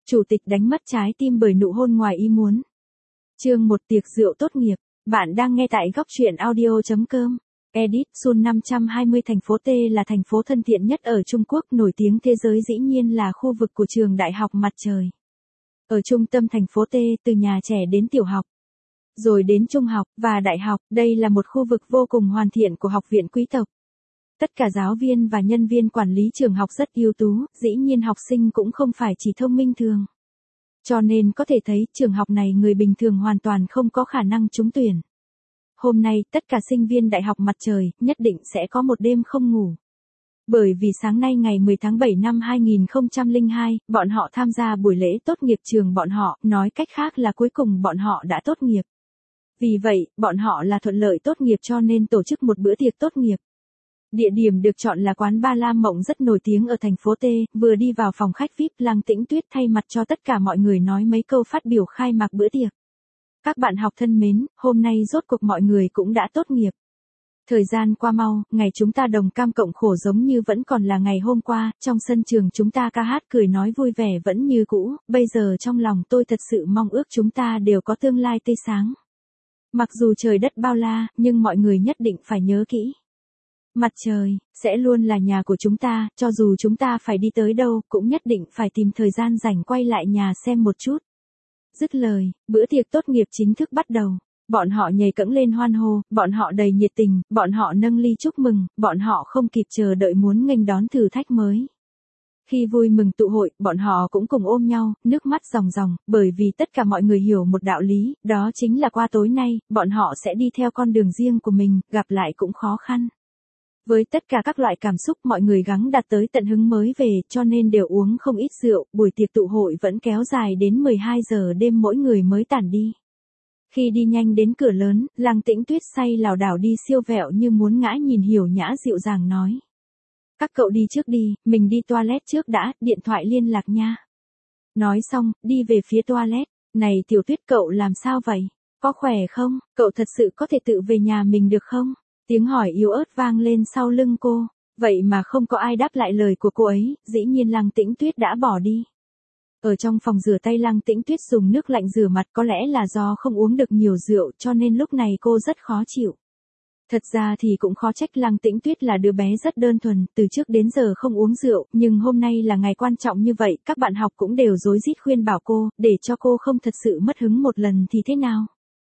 Chủ tịch đánh mất trái tim bởi nụ hôn ngoài ý muốn. Chương 1 tiệc rượu tốt nghiệp. Bạn đang nghe tại góc truyện audio.com. Edit Sun 520 thành phố T là thành phố thân thiện nhất ở Trung Quốc, nổi tiếng thế giới dĩ nhiên là khu vực của trường Đại học Mặt Trời. Ở trung tâm thành phố T, từ nhà trẻ đến tiểu học, rồi đến trung học và đại học, đây là một khu vực vô cùng hoàn thiện của học viện quý tộc. Tất cả giáo viên và nhân viên quản lý trường học rất ưu tú, dĩ nhiên học sinh cũng không phải chỉ thông minh thường. Cho nên có thể thấy trường học này người bình thường hoàn toàn không có khả năng trúng tuyển. Hôm nay, tất cả sinh viên Đại học Mặt Trời nhất định sẽ có một đêm không ngủ. Bởi vì sáng nay ngày 10 tháng 7 năm 2002, bọn họ tham gia buổi lễ tốt nghiệp trường bọn họ, nói cách khác là cuối cùng bọn họ đã tốt nghiệp. Vì vậy, bọn họ là thuận lợi tốt nghiệp cho nên tổ chức một bữa tiệc tốt nghiệp. Địa điểm được chọn là quán Ba La Mộng rất nổi tiếng ở thành phố T, vừa đi vào phòng khách VIP, Lăng Tĩnh Tuyết thay mặt cho tất cả mọi người nói mấy câu phát biểu khai mạc bữa tiệc. Các bạn học thân mến, hôm nay rốt cuộc mọi người cũng đã tốt nghiệp. Thời gian qua mau, ngày chúng ta đồng cam cộng khổ giống như vẫn còn là ngày hôm qua, trong sân trường chúng ta ca hát cười nói vui vẻ vẫn như cũ, bây giờ trong lòng tôi thật sự mong ước chúng ta đều có tương lai tươi sáng. Mặc dù trời đất bao la, nhưng mọi người nhất định phải nhớ kỹ. Mặt trời sẽ luôn là nhà của chúng ta, cho dù chúng ta phải đi tới đâu, cũng nhất định phải tìm thời gian rảnh quay lại nhà xem một chút. Dứt lời, bữa tiệc tốt nghiệp chính thức bắt đầu. Bọn họ nhảy cẫng lên hoan hô, bọn họ đầy nhiệt tình, bọn họ nâng ly chúc mừng, bọn họ không kịp chờ đợi muốn nghênh đón thử thách mới. Khi vui mừng tụ hội, bọn họ cũng cùng ôm nhau, nước mắt ròng ròng, bởi vì tất cả mọi người hiểu một đạo lý, đó chính là qua tối nay, bọn họ sẽ đi theo con đường riêng của mình, gặp lại cũng khó khăn. Với tất cả các loại cảm xúc mọi người gắng đạt tới tận hứng mới về, cho nên đều uống không ít rượu, buổi tiệc tụ hội vẫn kéo dài đến 12 giờ đêm mỗi người mới tản đi. Khi đi nhanh đến cửa lớn, Lăng Tĩnh Tuyết say lảo đảo đi siêu vẹo như muốn ngã nhìn Hiểu Nhã dịu dàng nói. Các cậu đi trước đi, mình đi toilet trước đã, điện thoại liên lạc nha. Nói xong, đi về phía toilet. Này Tiểu Tuyết cậu làm sao vậy? Có khỏe không? Cậu thật sự có thể tự về nhà mình được không? Tiếng hỏi yếu ớt vang lên sau lưng cô. Vậy mà không có ai đáp lại lời của cô ấy, dĩ nhiên Lăng Tĩnh Tuyết đã bỏ đi. Ở trong phòng rửa tay Lăng Tĩnh Tuyết dùng nước lạnh rửa mặt, có lẽ là do không uống được nhiều rượu cho nên lúc này cô rất khó chịu. Thật ra thì cũng khó trách Lăng Tĩnh Tuyết là đứa bé rất đơn thuần, từ trước đến giờ không uống rượu, nhưng hôm nay là ngày quan trọng như vậy, các bạn học cũng đều rối rít khuyên bảo cô, để cho cô không thật sự mất hứng một lần thì thế nào.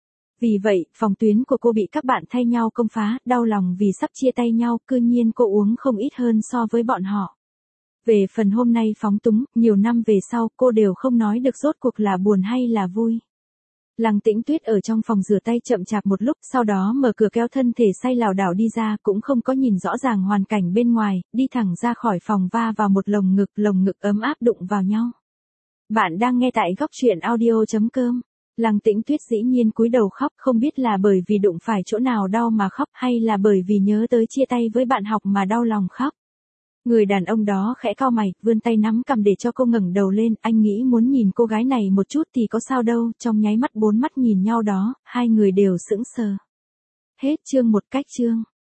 Vì vậy, phòng tuyến của cô bị các bạn thay nhau công phá, đau lòng vì sắp chia tay nhau, cư nhiên cô uống không ít hơn so với bọn họ. Về phần hôm nay phóng túng, nhiều năm về sau, cô đều không nói được rốt cuộc là buồn hay là vui. Lăng Tĩnh Tuyết ở trong phòng rửa tay chậm chạp một lúc, sau đó mở cửa kéo thân thể say lảo đảo đi ra, cũng không có nhìn rõ ràng hoàn cảnh bên ngoài, đi thẳng ra khỏi phòng va vào một lồng ngực ấm áp đụng vào nhau. Bạn đang nghe tại góc truyện audio.com. Lăng Tĩnh Tuyết dĩ nhiên cúi đầu khóc, không biết là bởi vì đụng phải chỗ nào đau mà khóc hay là bởi vì nhớ tới chia tay với bạn học mà đau lòng khóc. Người đàn ông đó khẽ cau mày, vươn tay nắm cằm để cho cô ngẩng đầu lên, anh nghĩ muốn nhìn cô gái này một chút thì có sao đâu, trong nháy mắt bốn mắt nhìn nhau đó, hai người đều sững sờ. Hết chương 1 cách chương.